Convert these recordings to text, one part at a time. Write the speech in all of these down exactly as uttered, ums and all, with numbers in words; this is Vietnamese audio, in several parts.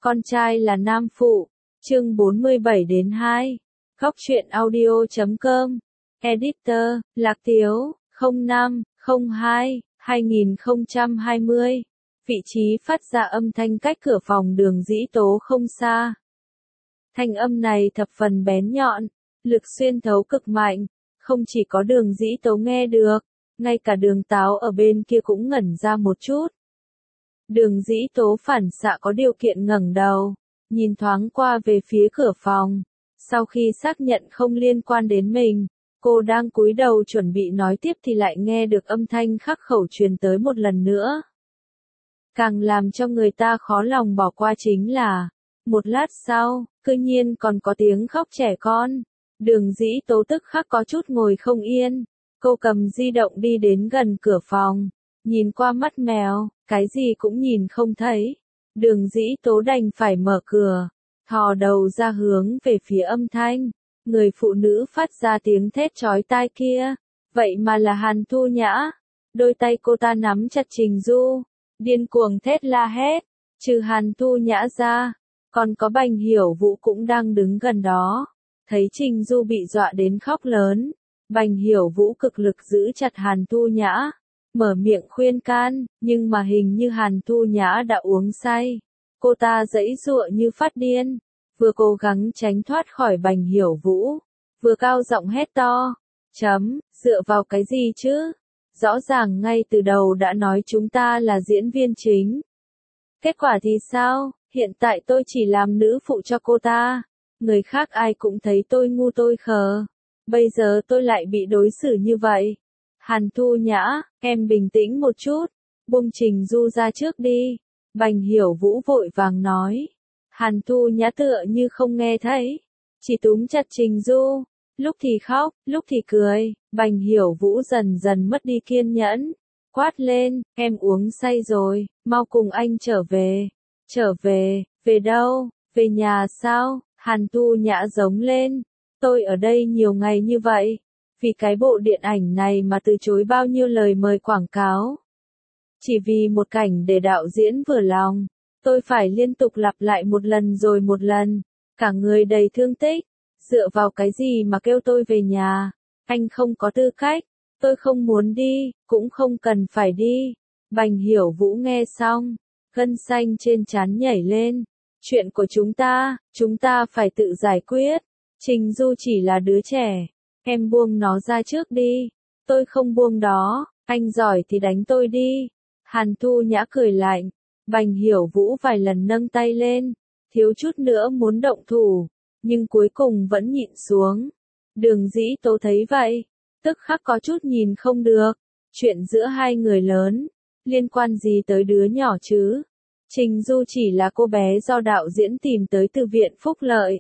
Con trai là nam phụ. Chương bốn mươi bảy đến hai. Góc truyện audio chấm com. Editor, Lạc Tiếu, không năm, không hai, hai nghìn không trăm hai mươi. Vị trí phát ra âm thanh cách cửa phòng Đường Dĩ Tố không xa. Thanh âm này thập phần bén nhọn, lực xuyên thấu cực mạnh, không chỉ có Đường Dĩ Tố nghe được, ngay cả Đường Táo ở bên kia cũng ngẩn ra một chút. Đường Dĩ Tố phản xạ có điều kiện ngẩng đầu, nhìn thoáng qua về phía cửa phòng. Sau khi xác nhận không liên quan đến mình, cô đang cúi đầu chuẩn bị nói tiếp thì lại nghe được âm thanh khắc khẩu truyền tới một lần nữa. Càng làm cho người ta khó lòng bỏ qua chính là, một lát sau, cư nhiên còn có tiếng khóc trẻ con. Đường Dĩ Tố tức khắc có chút ngồi không yên, cô cầm di động đi đến gần cửa phòng, nhìn qua mắt mèo, cái gì cũng nhìn không thấy. Đường Dĩ Tố đành phải mở cửa, thò đầu ra hướng về phía âm thanh. Người phụ nữ phát ra tiếng thét chói tai kia, vậy mà là Hàn Thu Nhã. Đôi tay cô ta nắm chặt Trình Du, điên cuồng thét la hét. Trừ Hàn Thu Nhã ra, còn có Bành Hiểu Vũ cũng đang đứng gần đó. Thấy Trình Du bị dọa đến khóc lớn, Bành Hiểu Vũ cực lực giữ chặt Hàn Thu Nhã, mở miệng khuyên can, nhưng mà hình như Hàn Thu Nhã đã uống say. Cô ta giãy giụa như phát điên, vừa cố gắng tránh thoát khỏi Bành Hiểu Vũ, vừa cao giọng hét to, chấm, dựa vào cái gì chứ? Rõ ràng ngay từ đầu đã nói chúng ta là diễn viên chính. Kết quả thì sao? Hiện tại tôi chỉ làm nữ phụ cho cô ta. Người khác ai cũng thấy tôi ngu tôi khờ. Bây giờ tôi lại bị đối xử như vậy. Hàn Thu Nhã, em bình tĩnh một chút. Buông Trình Du ra trước đi. Bành Hiểu Vũ vội vàng nói. Hàn Thu Nhã tựa như không nghe thấy. Chỉ túm chặt Trình Du. Lúc thì khóc, lúc thì cười. Bành Hiểu Vũ dần dần mất đi kiên nhẫn. Quát lên, em uống say rồi, mau cùng anh trở về. Trở về, về đâu? Về nhà sao? Hàn Thu Nhã giống lên. Tôi ở đây nhiều ngày như vậy. Vì cái bộ điện ảnh này mà từ chối bao nhiêu lời mời quảng cáo. Chỉ vì một cảnh để đạo diễn vừa lòng. Tôi phải liên tục lặp lại một lần rồi một lần. Cả người đầy thương tích. Dựa vào cái gì mà kêu tôi về nhà? Anh không có tư cách. Tôi không muốn đi, cũng không cần phải đi. Bành Hiểu Vũ nghe xong, gân xanh trên trán nhảy lên. Chuyện của chúng ta, chúng ta phải tự giải quyết. Trình Du chỉ là đứa trẻ. Em buông nó ra trước đi. Tôi không buông đó, anh giỏi thì đánh tôi đi. Hàn Thu Nhã cười lạnh. Bành Hiểu Vũ vài lần nâng tay lên, thiếu chút nữa muốn động thủ, nhưng cuối cùng vẫn nhịn xuống. Đường Dĩ Tố thấy vậy, tức khắc có chút nhìn không được. Chuyện giữa hai người lớn, liên quan gì tới đứa nhỏ chứ? Trình Du chỉ là cô bé do đạo diễn tìm tới từ viện phúc lợi.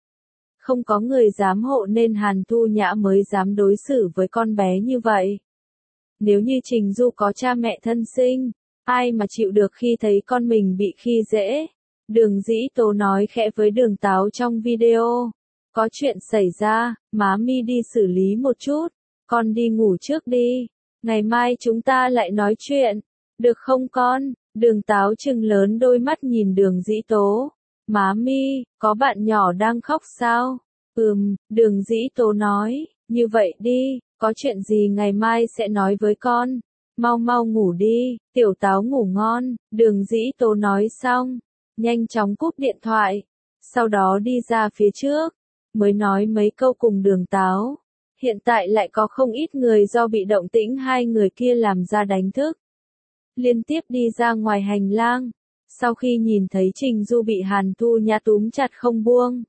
Không có người dám hộ nên Hàn Thu Nhã mới dám đối xử với con bé như vậy. Nếu như Trình Du có cha mẹ thân sinh, ai mà chịu được khi thấy con mình bị khi dễ? Đường Dĩ Tố nói khẽ với Đường Táo trong video. Có chuyện xảy ra, má mi đi xử lý một chút. Con đi ngủ trước đi. Ngày mai chúng ta lại nói chuyện. Được không con? Đường Táo trừng lớn đôi mắt nhìn Đường Dĩ Tố. Má mi, có bạn nhỏ đang khóc sao? Ừm, Đường Dĩ Tố nói. Như vậy đi, có chuyện gì ngày mai sẽ nói với con. Mau mau ngủ đi, Tiểu Táo ngủ ngon. Đường Dĩ Tố nói xong, nhanh chóng cúp điện thoại. Sau đó đi ra phía trước, mới nói mấy câu cùng Đường Táo. Hiện tại lại có không ít người do bị động tĩnh hai người kia làm ra đánh thức. Liên tiếp đi ra ngoài hành lang. Sau khi nhìn thấy Trình Du bị Hàn Thu Nhã túm chặt không buông,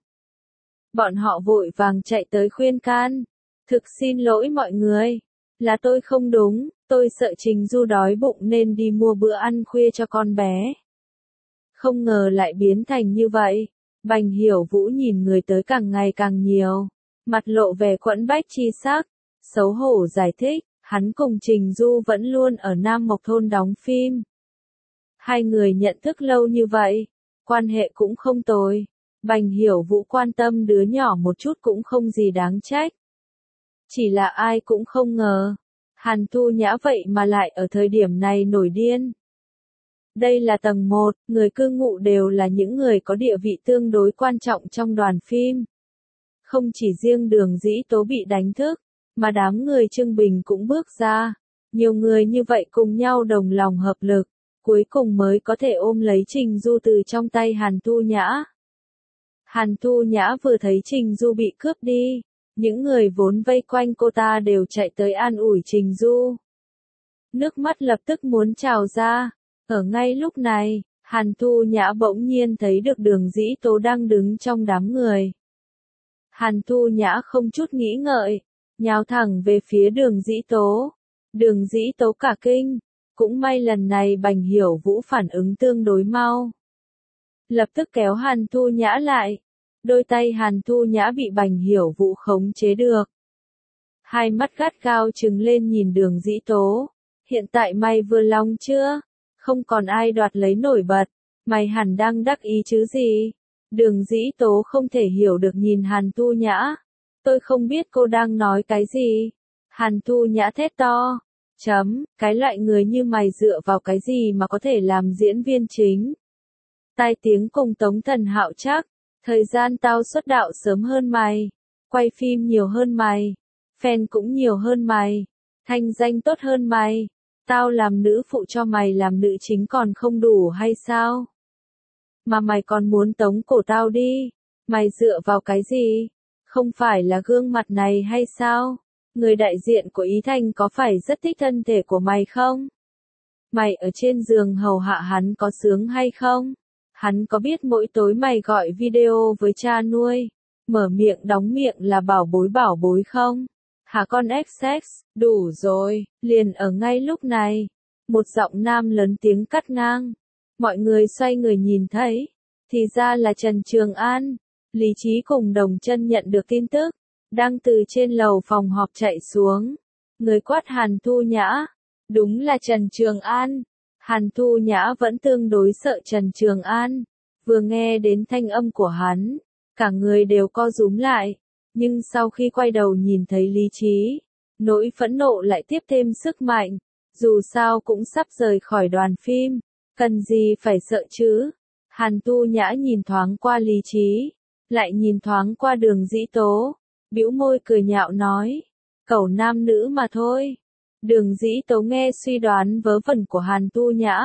bọn họ vội vàng chạy tới khuyên can. Thực xin lỗi mọi người. Là tôi không đúng. Tôi sợ Trình Du đói bụng nên đi mua bữa ăn khuya cho con bé. Không ngờ lại biến thành như vậy. Bành Hiểu Vũ nhìn người tới càng ngày càng nhiều. Mặt lộ vẻ quẫn bách chi sắc. Xấu hổ giải thích. Hắn cùng Trình Du vẫn luôn ở Nam Mộc Thôn đóng phim. Hai người nhận thức lâu như vậy. Quan hệ cũng không tồi. Bành Hiểu Vũ quan tâm đứa nhỏ một chút cũng không gì đáng trách. Chỉ là ai cũng không ngờ. Hàn Thu Nhã vậy mà lại ở thời điểm này nổi điên. Đây là tầng một, người cư ngụ đều là những người có địa vị tương đối quan trọng trong đoàn phim. Không chỉ riêng Đường Dĩ Tố bị đánh thức, mà đám người Trương Bình cũng bước ra. Nhiều người như vậy cùng nhau đồng lòng hợp lực, cuối cùng mới có thể ôm lấy Trình Du từ trong tay Hàn Thu Nhã. Hàn Thu Nhã vừa thấy Trình Du bị cướp đi, những người vốn vây quanh cô ta đều chạy tới an ủi Trình Du. Nước mắt lập tức muốn trào ra. Ở ngay lúc này, Hàn Thu Nhã bỗng nhiên thấy được Đường Dĩ Tố đang đứng trong đám người. Hàn Thu Nhã không chút nghĩ ngợi, nhào thẳng về phía Đường Dĩ Tố. Đường Dĩ Tố cả kinh, cũng may lần này Bành Hiểu Vũ phản ứng tương đối mau. Lập tức kéo Hàn Thu Nhã lại, đôi tay Hàn Thu Nhã bị Bành Hiểu Vũ khống chế được. Hai mắt gắt gao trừng lên nhìn Đường Dĩ Tố, hiện tại mày vừa lòng chưa? Không còn ai đoạt lấy nổi bật, mày hẳn đang đắc ý chứ gì? Đường Dĩ Tố không thể hiểu được nhìn Hàn Thu Nhã. Tôi không biết cô đang nói cái gì. Hàn Thu Nhã thét to. Chấm, cái loại người như mày dựa vào cái gì mà có thể làm diễn viên chính? Tai tiếng cùng Tống Thần Hạo chắc, thời gian tao xuất đạo sớm hơn mày, quay phim nhiều hơn mày, fan cũng nhiều hơn mày, thanh danh tốt hơn mày. Tao làm nữ phụ cho mày làm nữ chính còn không đủ hay sao? Mà mày còn muốn tống cổ tao đi? Mày dựa vào cái gì? Không phải là gương mặt này hay sao? Người đại diện của Ý Thành có phải rất thích thân thể của mày không? Mày ở trên giường hầu hạ hắn có sướng hay không? Hắn có biết mỗi tối mày gọi video với cha nuôi, mở miệng đóng miệng là bảo bối bảo bối không? Hả con ích ích, đủ rồi, liền ở ngay lúc này. Một giọng nam lớn tiếng cắt ngang. Mọi người xoay người nhìn thấy, thì ra là Trần Trường An. Lý Trí cùng Đồng Chân nhận được tin tức, đang từ trên lầu phòng họp chạy xuống. Người quát Hàn Thu Nhã, đúng là Trần Trường An. Hàn Thu Nhã vẫn tương đối sợ Trần Trường An, vừa nghe đến thanh âm của hắn, cả người đều co rúm lại. Nhưng sau khi quay đầu nhìn thấy Lý Trí, nỗi phẫn nộ lại tiếp thêm sức mạnh. Dù sao cũng sắp rời khỏi đoàn phim, cần gì phải sợ chứ? Hàn Thu Nhã nhìn thoáng qua Lý Trí, lại nhìn thoáng qua Đường Dĩ Tố, bĩu môi cười nhạo nói, cẩu nam nữ mà thôi. Đường Dĩ Tố nghe suy đoán vớ vẩn của Hàn Thu Nhã,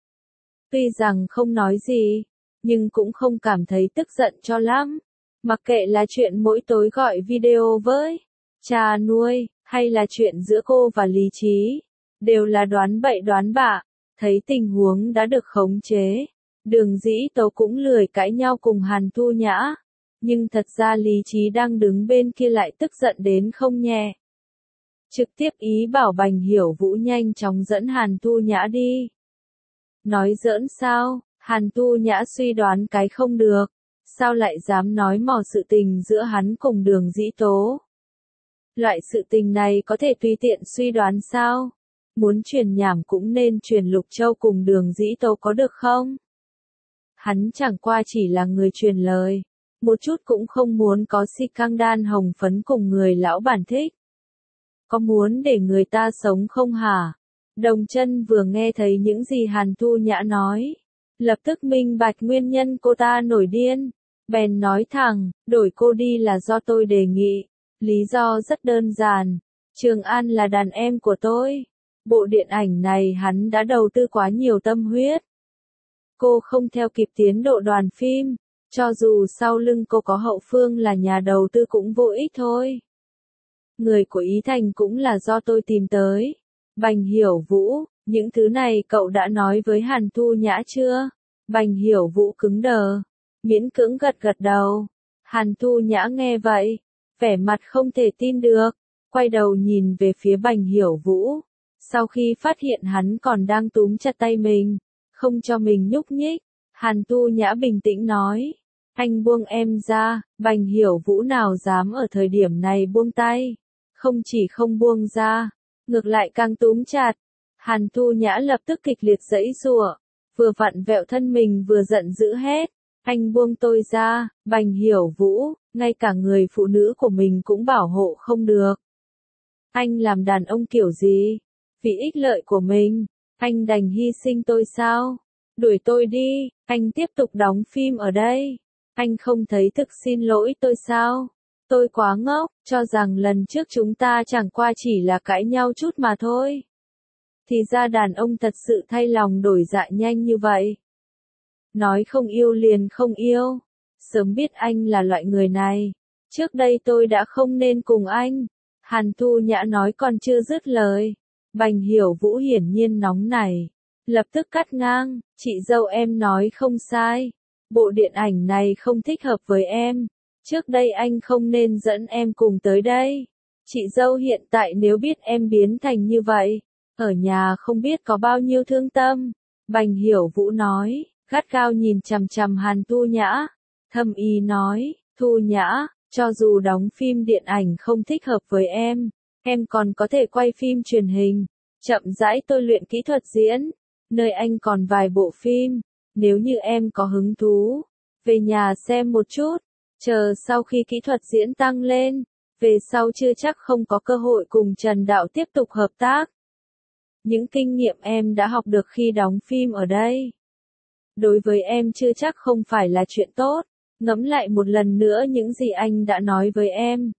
tuy rằng không nói gì, nhưng cũng không cảm thấy tức giận cho lắm. Mặc kệ là chuyện mỗi tối gọi video với cha nuôi, hay là chuyện giữa cô và Lý Trí, đều là đoán bậy đoán bạ. Thấy tình huống đã được khống chế, Đường Dĩ Tố cũng lười cãi nhau cùng Hàn Thu Nhã. Nhưng thật ra Lý Trí đang đứng bên kia lại tức giận đến không nhẹ. Trực tiếp ý bảo Bành Hiểu Vũ nhanh chóng dẫn Hàn Thu Nhã đi. Nói giỡn sao? Hàn Thu Nhã suy đoán cái không được. Sao lại dám nói mò sự tình giữa hắn cùng Đường Dĩ Tố? Loại sự tình này có thể tùy tiện suy đoán sao? Muốn truyền nhảm cũng nên truyền Lục Châu cùng Đường Dĩ Tố có được không? Hắn chẳng qua chỉ là người truyền lời, một chút cũng không muốn có si căng đan hồng phấn cùng người lão bản thích. Có muốn để người ta sống không hả? Đồng Chân vừa nghe thấy những gì Hàn Thu Nhã nói, lập tức minh bạch nguyên nhân cô ta nổi điên. Bèn nói thẳng, đổi cô đi là do tôi đề nghị. Lý do rất đơn giản. Trường An là đàn em của tôi. Bộ điện ảnh này hắn đã đầu tư quá nhiều tâm huyết. Cô không theo kịp tiến độ đoàn phim. Cho dù sau lưng cô có hậu phương là nhà đầu tư cũng vô ích thôi. Người của Ý Thành cũng là do tôi tìm tới. Bành Hiểu Vũ, những thứ này cậu đã nói với Hàn Thu Nhã chưa? Bành Hiểu Vũ cứng đờ, miễn cưỡng gật gật đầu. Hàn Thu Nhã nghe vậy, vẻ mặt không thể tin được, quay đầu nhìn về phía Bành Hiểu Vũ. Sau khi phát hiện hắn còn đang túm chặt tay mình, không cho mình nhúc nhích, Hàn Thu Nhã bình tĩnh nói, anh buông em ra. Bành Hiểu Vũ nào dám ở thời điểm này buông tay, không chỉ không buông ra, ngược lại càng túm chặt. Hàn Thu Nhã lập tức kịch liệt giãy giụa, vừa vặn vẹo thân mình vừa giận dữ hét, anh buông tôi ra. Bành Hiểu Vũ, ngay cả người phụ nữ của mình cũng bảo hộ không được. Anh làm đàn ông kiểu gì? Vì ích lợi của mình, anh đành hy sinh tôi sao? Đuổi tôi đi, anh tiếp tục đóng phim ở đây. Anh không thấy thực xin lỗi tôi sao? Tôi quá ngốc, cho rằng lần trước chúng ta chẳng qua chỉ là cãi nhau chút mà thôi. Thì ra đàn ông thật sự thay lòng đổi dạ nhanh như vậy. Nói không yêu liền không yêu. Sớm biết anh là loại người này. Trước đây tôi đã không nên cùng anh. Hàn Thu Nhã nói còn chưa dứt lời. Bành Hiểu Vũ hiển nhiên nóng nảy. Lập tức cắt ngang, chị dâu em nói không sai. Bộ điện ảnh này không thích hợp với em. Trước đây anh không nên dẫn em cùng tới đây. Chị dâu hiện tại nếu biết em biến thành như vậy, ở nhà không biết có bao nhiêu thương tâm. Bành Hiểu Vũ nói, gắt gao nhìn chằm chằm Hàn Thu Nhã. Thâm ý nói, Thu Nhã, cho dù đóng phim điện ảnh không thích hợp với em, em còn có thể quay phim truyền hình. Chậm rãi tôi luyện kỹ thuật diễn. Nơi anh còn vài bộ phim. Nếu như em có hứng thú, về nhà xem một chút. Chờ sau khi kỹ thuật diễn tăng lên, về sau chưa chắc không có cơ hội cùng Trần Đạo tiếp tục hợp tác. Những kinh nghiệm em đã học được khi đóng phim ở đây, đối với em chưa chắc không phải là chuyện tốt. Ngẫm lại một lần nữa những gì anh đã nói với em.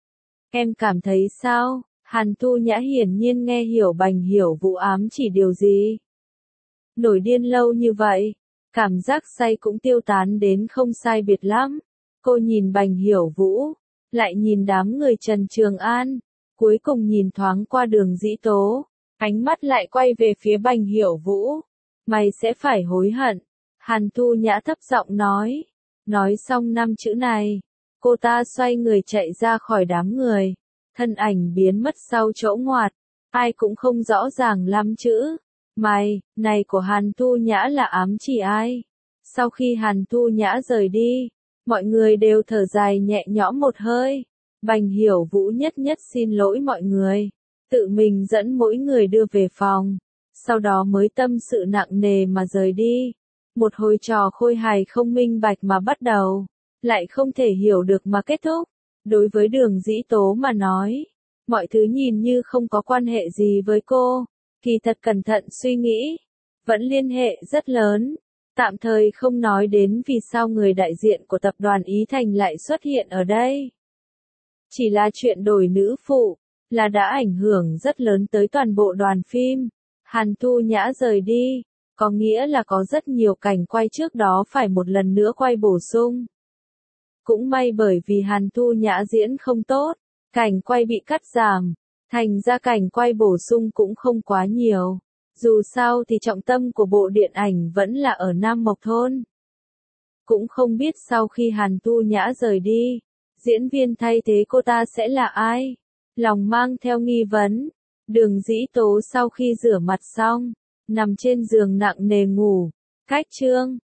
Em cảm thấy sao? Hàn Thu Nhã hiển nhiên nghe hiểu Bành Hiểu Vũ ám chỉ điều gì. Nổi điên lâu như vậy, cảm giác say cũng tiêu tán đến không sai biệt lắm. Cô nhìn Bành Hiểu Vũ, lại nhìn đám người Trần Trường An, cuối cùng nhìn thoáng qua Đường Dĩ Tố, ánh mắt lại quay về phía Bành Hiểu Vũ. Mày sẽ phải hối hận. Hàn Thu Nhã thấp giọng nói. Nói xong năm chữ này, cô ta xoay người chạy ra khỏi đám người, thân ảnh biến mất sau chỗ ngoặt, ai cũng không rõ ràng lắm chữ. Mày, này của Hàn Thu Nhã là ám chỉ ai? Sau khi Hàn Thu Nhã rời đi, mọi người đều thở dài nhẹ nhõm một hơi. Bành Hiểu Vũ nhất nhất xin lỗi mọi người, tự mình dẫn mỗi người đưa về phòng, sau đó mới tâm sự nặng nề mà rời đi. Một hồi trò khôi hài không minh bạch mà bắt đầu, lại không thể hiểu được mà kết thúc. Đối với Đường Dĩ Tố mà nói, mọi thứ nhìn như không có quan hệ gì với cô, kỳ thật cẩn thận suy nghĩ, vẫn liên hệ rất lớn. Tạm thời không nói đến vì sao người đại diện của tập đoàn Ý Thành lại xuất hiện ở đây. Chỉ là chuyện đổi nữ phụ, là đã ảnh hưởng rất lớn tới toàn bộ đoàn phim. Hàn Thu Nhã rời đi, có nghĩa là có rất nhiều cảnh quay trước đó phải một lần nữa quay bổ sung. Cũng may bởi vì Hàn Thu Nhã diễn không tốt, cảnh quay bị cắt giảm, thành ra cảnh quay bổ sung cũng không quá nhiều. Dù sao thì trọng tâm của bộ điện ảnh vẫn là ở Nam Mộc Thôn. Cũng không biết sau khi Hàn Thu Nhã rời đi, diễn viên thay thế cô ta sẽ là ai? Lòng mang theo nghi vấn, Đường Dĩ Tố sau khi rửa mặt xong, nằm trên giường nặng nề ngủ. Cách chương